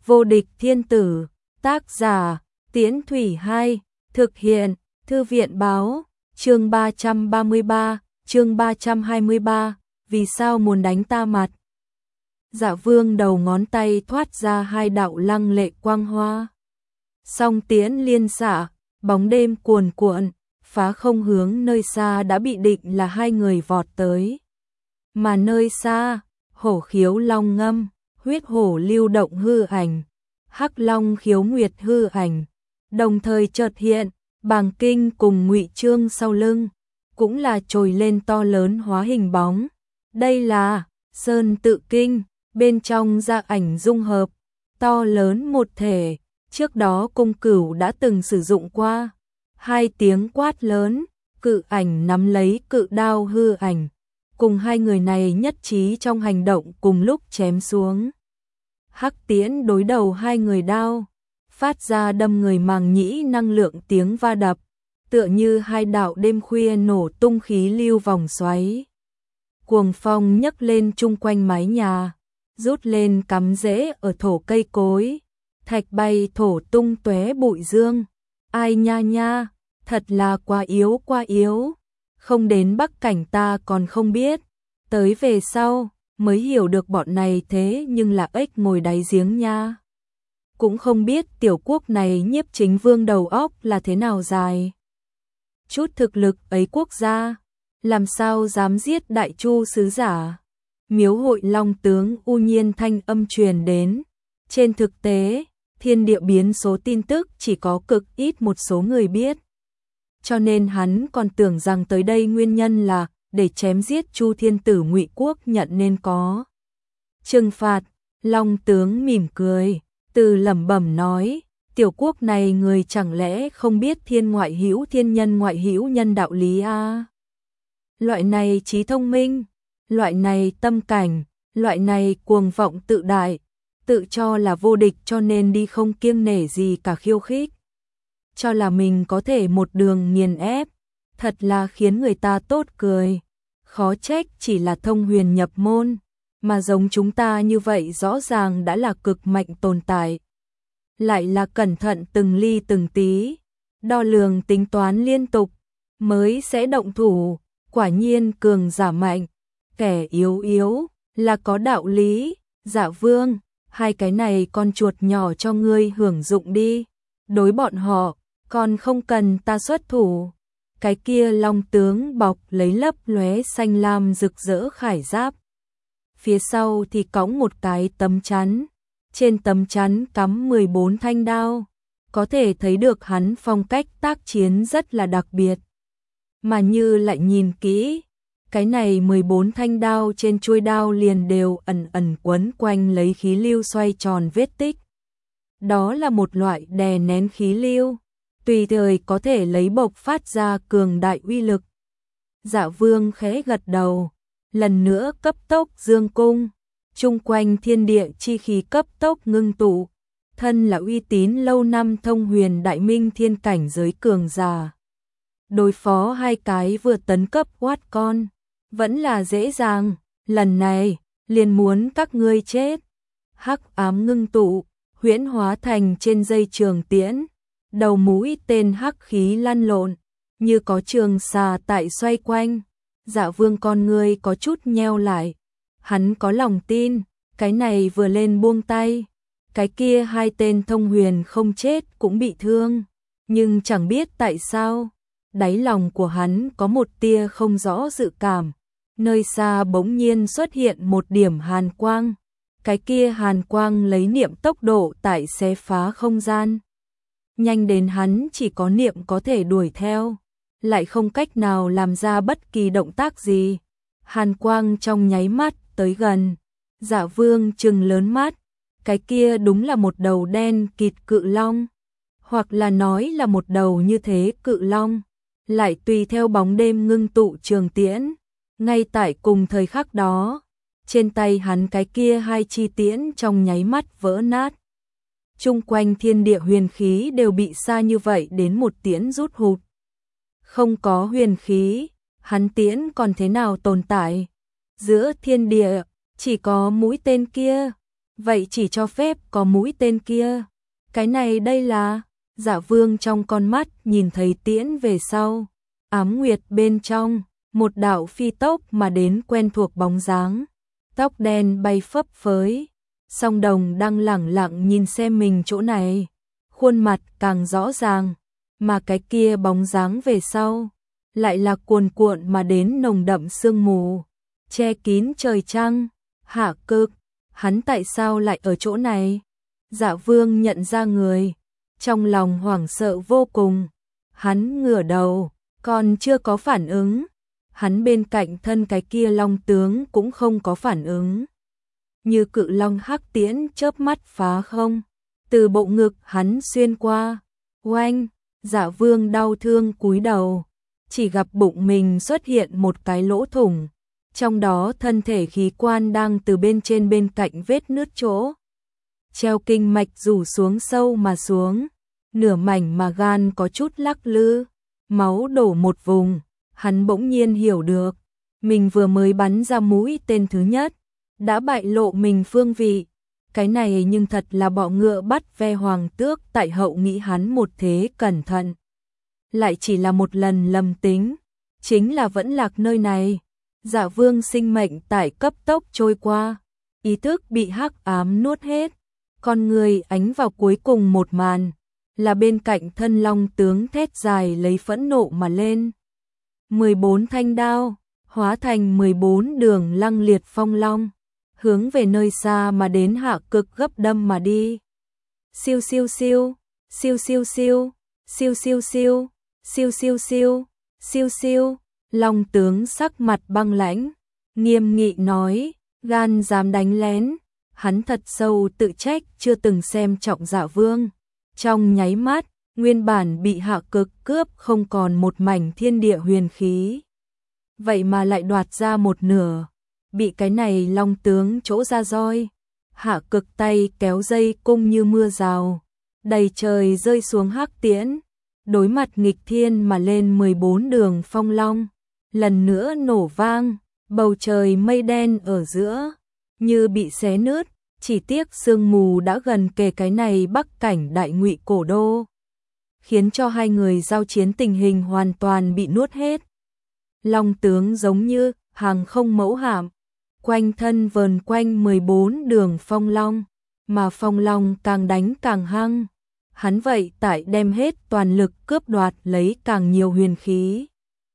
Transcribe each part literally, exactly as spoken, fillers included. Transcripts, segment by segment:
Vô địch thiên tử, tác giả, Tiễn Thủy hai, thực hiện, Thư viện báo, chương ba trăm ba mươi ba, chương ba trăm hai mươi ba, vì sao muốn đánh ta mặt? Dạ Vương đầu ngón tay thoát ra hai đạo lăng lệ quang hoa. Song tiễn liên xạ, bóng đêm cuồn cuộn, phá không hướng nơi xa đã bị định là hai người vọt tới. Mà nơi xa, hổ khiếu long ngâm, huyết hổ lưu động hư ảnh, hắc long khiếu nguyệt hư ảnh, đồng thời chợt hiện, Bàng Kinh cùng Ngụy Trương sau lưng, cũng là trồi lên to lớn hóa hình bóng. Đây là Sơn Tự Kinh, bên trong ra ảnh dung hợp, to lớn một thể, trước đó Cung Cửu đã từng sử dụng qua. Hai tiếng quát lớn, cự ảnh nắm lấy cự đao hư ảnh, cùng hai người này nhất trí trong hành động cùng lúc chém xuống. Hắc tiễn đối đầu hai người đao, phát ra đâm người màng nhĩ năng lượng tiếng va đập, tựa như hai đạo đêm khuya nổ tung khí lưu vòng xoáy. Cuồng phong nhấc lên chung quanh mái nhà, rút lên cắm rễ ở thổ cây cối, thạch bay thổ tung tóe bụi dương. Ai nha nha, thật là quá yếu quá yếu, không đến Bắc Cảnh ta còn không biết, tới về sau mới hiểu được bọn này thế nhưng là ếch ngồi đáy giếng nha. Cũng không biết tiểu quốc này Nhiếp Chính Vương đầu óc là thế nào dài. Chút thực lực ấy quốc gia, làm sao dám giết Đại Chu sứ giả. Miếu hội Long tướng u nhiên thanh âm truyền đến. Trên thực tế, thiên địa biến số tin tức chỉ có cực ít một số người biết. Cho nên hắn còn tưởng rằng tới đây nguyên nhân là để chém giết Chu thiên tử Ngụy quốc nhận nên có trừng phạt. Long tướng mỉm cười, từ lẩm bẩm nói, tiểu quốc này người chẳng lẽ không biết thiên ngoại hữu thiên nhân ngoại hữu nhân đạo lý a? Loại này trí thông minh, loại này tâm cảnh, loại này cuồng vọng tự đại, tự cho là vô địch cho nên đi không kiêng nể gì cả khiêu khích. Cho là mình có thể một đường nghiền ép, thật là khiến người ta tốt cười. Khó trách chỉ là thông huyền nhập môn, mà giống chúng ta như vậy rõ ràng đã là cực mạnh tồn tại. Lại là cẩn thận từng ly từng tí, đo lường tính toán liên tục, mới sẽ động thủ. Quả nhiên cường giả mạnh, kẻ yếu yếu, là có đạo lý. Dạ Vương, hai cái này con chuột nhỏ cho ngươi hưởng dụng đi, đối bọn họ, còn không cần ta xuất thủ. Cái kia long tướng bọc lấy lấp lóe xanh lam rực rỡ khải giáp. Phía sau thì cõng một cái tấm chắn, trên tấm chắn cắm mười bốn thanh đao, có thể thấy được hắn phong cách tác chiến rất là đặc biệt. Mà như lại nhìn kỹ, cái này mười bốn thanh đao trên chuôi đao liền đều ẩn ẩn quấn quanh lấy khí lưu xoay tròn vết tích. Đó là một loại đè nén khí lưu, tùy thời có thể lấy bộc phát ra cường đại uy lực. Dạ Vương khẽ gật đầu, lần nữa cấp tốc dương cung, chung quanh thiên địa chi khí cấp tốc ngưng tụ, thân là uy tín lâu năm thông huyền đại minh thiên cảnh giới cường giả. Đối phó hai cái vừa tấn cấp quát con, vẫn là dễ dàng, lần này, liền muốn các ngươi chết. Hắc ám ngưng tụ, huyễn hóa thành trên dây trường tiễn, đầu mũi tên hắc khí lăn lộn, như có trường xà tại xoay quanh. Dạ Vương con ngươi có chút nheo lại, hắn có lòng tin, cái này vừa lên buông tay, cái kia hai tên thông huyền không chết cũng bị thương, nhưng chẳng biết tại sao, đáy lòng của hắn có một tia không rõ dự cảm. Nơi xa bỗng nhiên xuất hiện một điểm hàn quang, cái kia hàn quang lấy niệm tốc độ tại xé phá không gian. Nhanh đến hắn chỉ có niệm có thể đuổi theo, lại không cách nào làm ra bất kỳ động tác gì. Hàn quang trong nháy mắt tới gần, Dạ Vương trừng lớn mắt, cái kia đúng là một đầu đen kịt cự long, hoặc là nói là một đầu như thế cự long, lại tùy theo bóng đêm ngưng tụ trường tiễn. Ngay tại cùng thời khắc đó, trên tay hắn cái kia hai chi tiễn trong nháy mắt vỡ nát. Chung quanh thiên địa huyền khí đều bị xa như vậy đến một tiễn rút hụt. Không có huyền khí, hắn tiễn còn thế nào tồn tại? Giữa thiên địa, chỉ có mũi tên kia, Vậy chỉ cho phép có mũi tên kia. Cái này đây là, Dạ Vương trong con mắt nhìn thấy tiễn về sau. Ám nguyệt bên trong, một đạo phi tốc mà đến quen thuộc bóng dáng. Tóc đen bay phấp phới. Song Đồng đang lẳng lặng nhìn xem mình chỗ này. Khuôn mặt càng rõ ràng, mà cái kia bóng dáng về sau lại là cuồn cuộn mà đến nồng đậm sương mù, che kín trời trăng. Hạ Cực, hắn tại sao lại ở chỗ này? Dạ Vương nhận ra người, trong lòng hoảng sợ vô cùng. Hắn ngửa đầu, còn chưa có phản ứng. Hắn bên cạnh thân cái kia long tướng cũng không có phản ứng. Như cự long hắc tiễn chớp mắt phá không, từ bộ ngực hắn xuyên qua. Oanh, Dạ Vương đau thương cúi đầu, chỉ gặp bụng mình xuất hiện một cái lỗ thủng, trong đó thân thể khí quan đang từ bên trên bên cạnh vết nứt chỗ. Treo kinh mạch rủ xuống sâu mà xuống, nửa mảnh mà gan có chút lắc lư, máu đổ một vùng. Hắn bỗng nhiên hiểu được, mình vừa mới bắn ra mũi tên thứ nhất, đã bại lộ mình phương vị. Cái này nhưng thật là bọ ngựa bắt ve hoàng tước, tại hậu nghĩ hắn một thế cẩn thận. Lại chỉ là một lần lầm tính, chính là vẫn lạc nơi này. Dạ Vương sinh mệnh tại cấp tốc trôi qua, ý thức bị hắc ám nuốt hết. Con người ánh vào cuối cùng một màn, là bên cạnh thân long tướng thét dài lấy phẫn nộ mà lên. mười bốn thanh đao, hóa thành mười bốn đường lăng liệt phong long, hướng về nơi xa mà đến Hạ Cực gấp đâm mà đi. Siêu siêu siêu, siêu siêu siêu, siêu siêu siêu, siêu siêu siêu, siêu siêu, long tướng sắc mặt băng lãnh, nghiêm nghị nói, gan dám đánh lén. Hắn thật sâu tự trách chưa từng xem trọng Dạ Vương. Trong nháy mắt, nguyên bản bị Hạ Cực cướp không còn một mảnh thiên địa huyền khí. Vậy mà lại đoạt ra một nửa, bị cái này long tướng chỗ ra roi. Hạ Cực tay kéo dây cung như mưa rào, đầy trời rơi xuống hắc tiễn, đối mặt nghịch thiên mà lên mười bốn đường phong long, lần nữa nổ vang, bầu trời mây đen ở giữa, như bị xé nứt. Chỉ tiếc sương mù đã gần kề cái này bắc cảnh đại ngụy cổ đô, khiến cho hai người giao chiến tình hình hoàn toàn bị nuốt hết. Long tướng giống như hàng không mẫu hạm, quanh thân vờn quanh mười bốn đường phong long, mà phong long càng đánh càng hăng. Hắn vậy tại đem hết toàn lực cướp đoạt lấy càng nhiều huyền khí.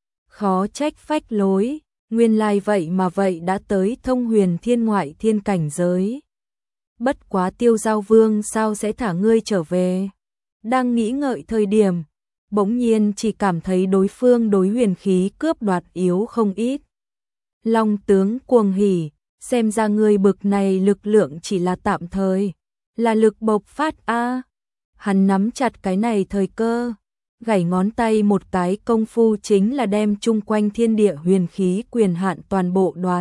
Khó trách phách lối, nguyên lai vậy mà vậy đã tới thông huyền thiên ngoại thiên cảnh giới. Bất quá Tiêu Giao Vương sao sẽ thả ngươi trở về? Đang nghĩ ngợi thời điểm, bỗng nhiên chỉ cảm thấy đối phương đối huyền khí cướp đoạt yếu không ít. Long tướng cuồng hỉ, xem ra ngươi bực này lực lượng chỉ là tạm thời, là lực bộc phát a. Hắn nắm chặt cái này thời cơ, gảy ngón tay một cái công phu chính là đem chung quanh thiên địa huyền khí quyền hạn toàn bộ đoạt.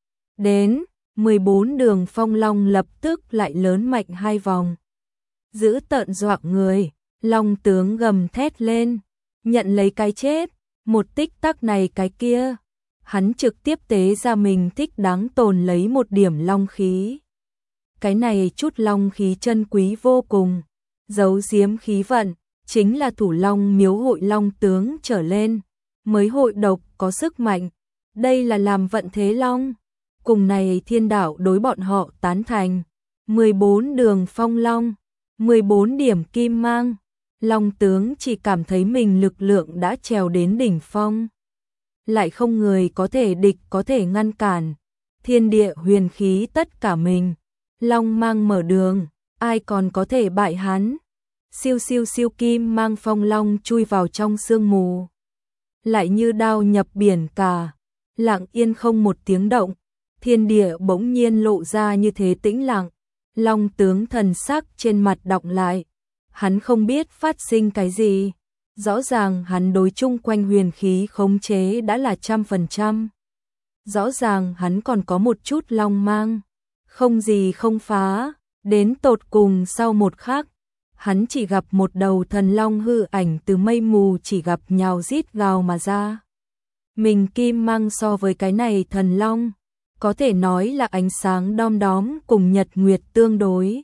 Đến mười bốn đường phong long lập tức lại lớn mạnh hai vòng. Giữ tợn dọa người, long tướng gầm thét lên, nhận lấy cái chết, một tích tắc này cái kia. Hắn trực tiếp tế ra mình thích đáng tồn lấy một điểm long khí. Cái này chút long khí chân quý vô cùng, giấu giếm khí vận, chính là thủ long miếu hội long tướng trở lên, mới hội độc có sức mạnh. Đây là làm vận thế long. Cùng này thiên đạo đối bọn họ tán thành, mười bốn đường phong long, mười bốn điểm kim mang, long tướng chỉ cảm thấy mình lực lượng đã trèo đến đỉnh phong. Lại không người có thể địch có thể ngăn cản, thiên địa huyền khí tất cả mình, long mang mở đường, ai còn có thể bại hắn. Siêu siêu siêu kim mang phong long chui vào trong sương mù, lại như đao nhập biển cả, lặng yên không một tiếng động. Thiên địa bỗng nhiên lộ ra như thế tĩnh lặng, long tướng thần sắc trên mặt đọng lại. Hắn không biết phát sinh cái gì, rõ ràng hắn đối chung quanh huyền khí khống chế đã là trăm phần trăm. Rõ ràng hắn còn có một chút long mang, không gì không phá, đến tột cùng sau một khắc, hắn chỉ gặp một đầu thần long hư ảnh từ mây mù chỉ gặp nhào rít gào mà ra. Mình kim mang so với cái này thần long, có thể nói là ánh sáng đom đóm cùng nhật nguyệt tương đối.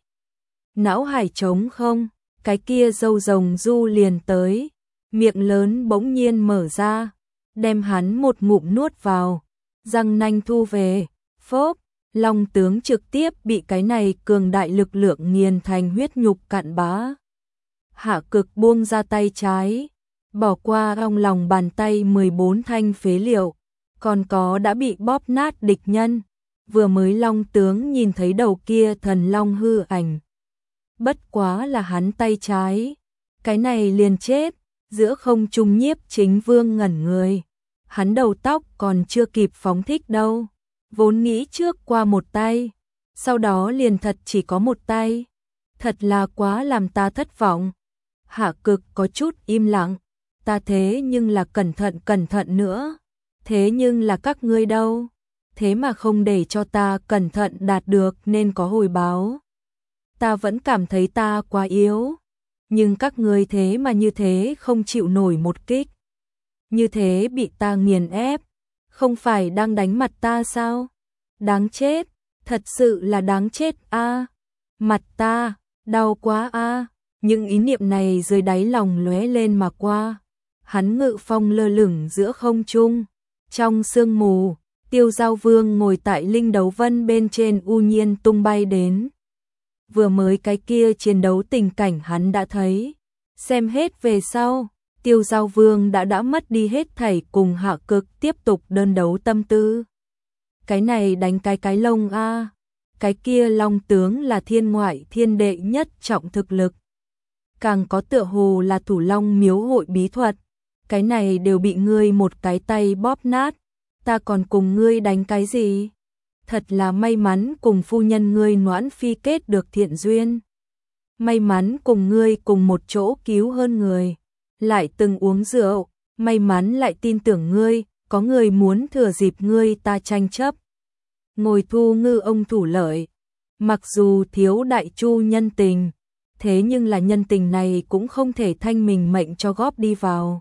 Não hải trống không, cái kia râu rồng du liền tới, miệng lớn bỗng nhiên mở ra, đem hắn một ngụm nuốt vào, răng nanh thu về, phốp, long tướng trực tiếp bị cái này cường đại lực lượng nghiền thành huyết nhục cặn bã. Hạ Cực buông ra tay trái, bỏ qua trong lòng bàn tay mười bốn thanh phế liệu, còn có đã bị bóp nát địch nhân. Vừa mới long tướng nhìn thấy đầu kia thần long hư ảnh. Bất quá là hắn tay trái, cái này liền chết, giữa không trung Nhiếp Chính Vương ngẩn người. Hắn đầu tóc còn chưa kịp phóng thích đâu, vốn nghĩ trước qua một tay, sau đó liền thật chỉ có một tay. Thật là quá làm ta thất vọng. Hạ Cực có chút im lặng, ta thế nhưng là cẩn thận cẩn thận nữa, thế nhưng là các ngươi đâu, thế mà không để cho ta cẩn thận đạt được nên có hồi báo. Ta vẫn cảm thấy ta quá yếu, nhưng các ngươi thế mà như thế không chịu nổi một kích, như thế bị ta nghiền ép, không phải đang đánh mặt ta sao? Đáng chết, thật sự là đáng chết a. Mặt ta, đau quá a. Những ý niệm này dưới đáy lòng lóe lên mà qua. Hắn ngự phong lơ lửng giữa không trung, trong sương mù, Tiêu Giao Vương ngồi tại linh đấu vân bên trên u nhiên tung bay đến. Vừa mới cái kia chiến đấu tình cảnh hắn đã thấy, xem hết về sau, Tiêu Giao Vương đã đã mất đi hết thảy cùng Hạ Cực tiếp tục đơn đấu tâm tư. Cái này đánh cái cái lông a, cái kia long tướng là thiên ngoại thiên đệ nhất trọng thực lực. Càng có tựa hồ là thủ long miếu hội bí thuật, cái này đều bị ngươi một cái tay bóp nát, ta còn cùng ngươi đánh cái gì? Thật là may mắn cùng phu nhân ngươi Noãn Phi kết được thiện duyên. May mắn cùng ngươi cùng một chỗ cứu hơn người, lại từng uống rượu, may mắn lại tin tưởng ngươi, có người muốn thừa dịp ngươi ta tranh chấp. Ngồi thu ngư ông thủ lợi, mặc dù thiếu đại chu nhân tình, thế nhưng là nhân tình này cũng không thể thanh mình mệnh cho góp đi vào.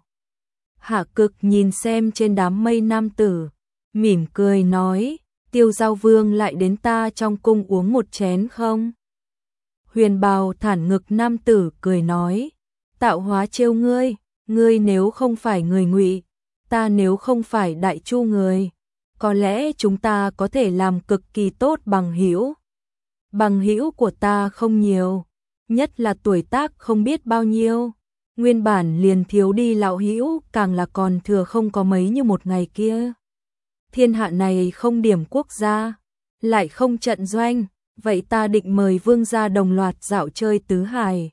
Hạ Cực nhìn xem trên đám mây nam tử, mỉm cười nói, Tiêu Giao Vương lại đến ta trong cung uống một chén không? Huyền bào thản ngực nam tử cười nói, tạo hóa trêu ngươi, ngươi nếu không phải người Ngụy, ta nếu không phải đại chu người, có lẽ chúng ta có thể làm cực kỳ tốt bằng hữu. Bằng hữu của ta không nhiều, nhất là tuổi tác không biết bao nhiêu, nguyên bản liền thiếu đi lão hữu, càng là còn thừa không có mấy như một ngày kia. Thiên hạ này không điểm quốc gia, lại không trận doanh, vậy ta định mời vương gia đồng loạt dạo chơi tứ hải.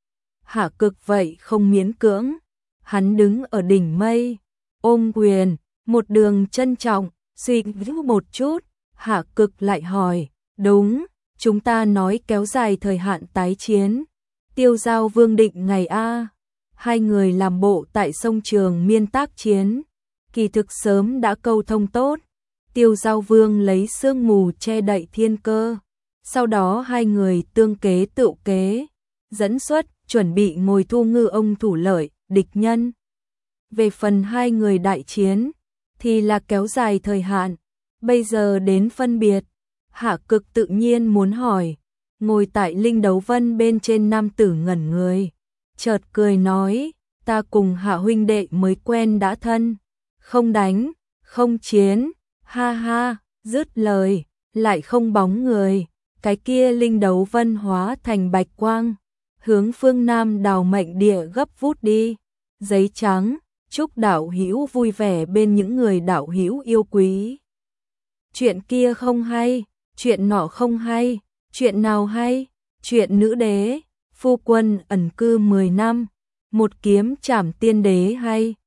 Hạ Cực vậy không miễn cưỡng, hắn đứng ở đỉnh mây, ôm quyền, một đường trân trọng, suy nghĩ một chút, Hạ Cực lại hỏi, đúng, chúng ta nói kéo dài thời hạn tái chiến, Tiêu Giao Vương định ngày a. Hai người làm bộ tại sông Trường Miên tác chiến, kỳ thực sớm đã câu thông tốt. Tiêu Giao Vương lấy sương mù che đậy thiên cơ, sau đó hai người tương kế tự kế, dẫn xuất, chuẩn bị ngồi thu ngư ông thủ lợi, địch nhân. Về phần hai người đại chiến, thì là kéo dài thời hạn, bây giờ đến phân biệt. Hạ Cực tự nhiên muốn hỏi, ngồi tại linh đấu vân bên trên nam tử ngẩn người, chợt cười nói, ta cùng Hạ huynh đệ mới quen đã thân, không đánh, không chiến, ha ha, dứt lời, lại không bóng người, cái kia linh đấu vân hóa thành bạch quang, hướng phương Nam đào mệnh địa gấp vút đi, giấy trắng, chúc đạo hữu vui vẻ bên những người đạo hữu yêu quý. Chuyện kia không hay, chuyện nọ không hay, chuyện nào hay, chuyện nữ đế, phu quân ẩn cư mười năm, một kiếm trảm tiên đế hay.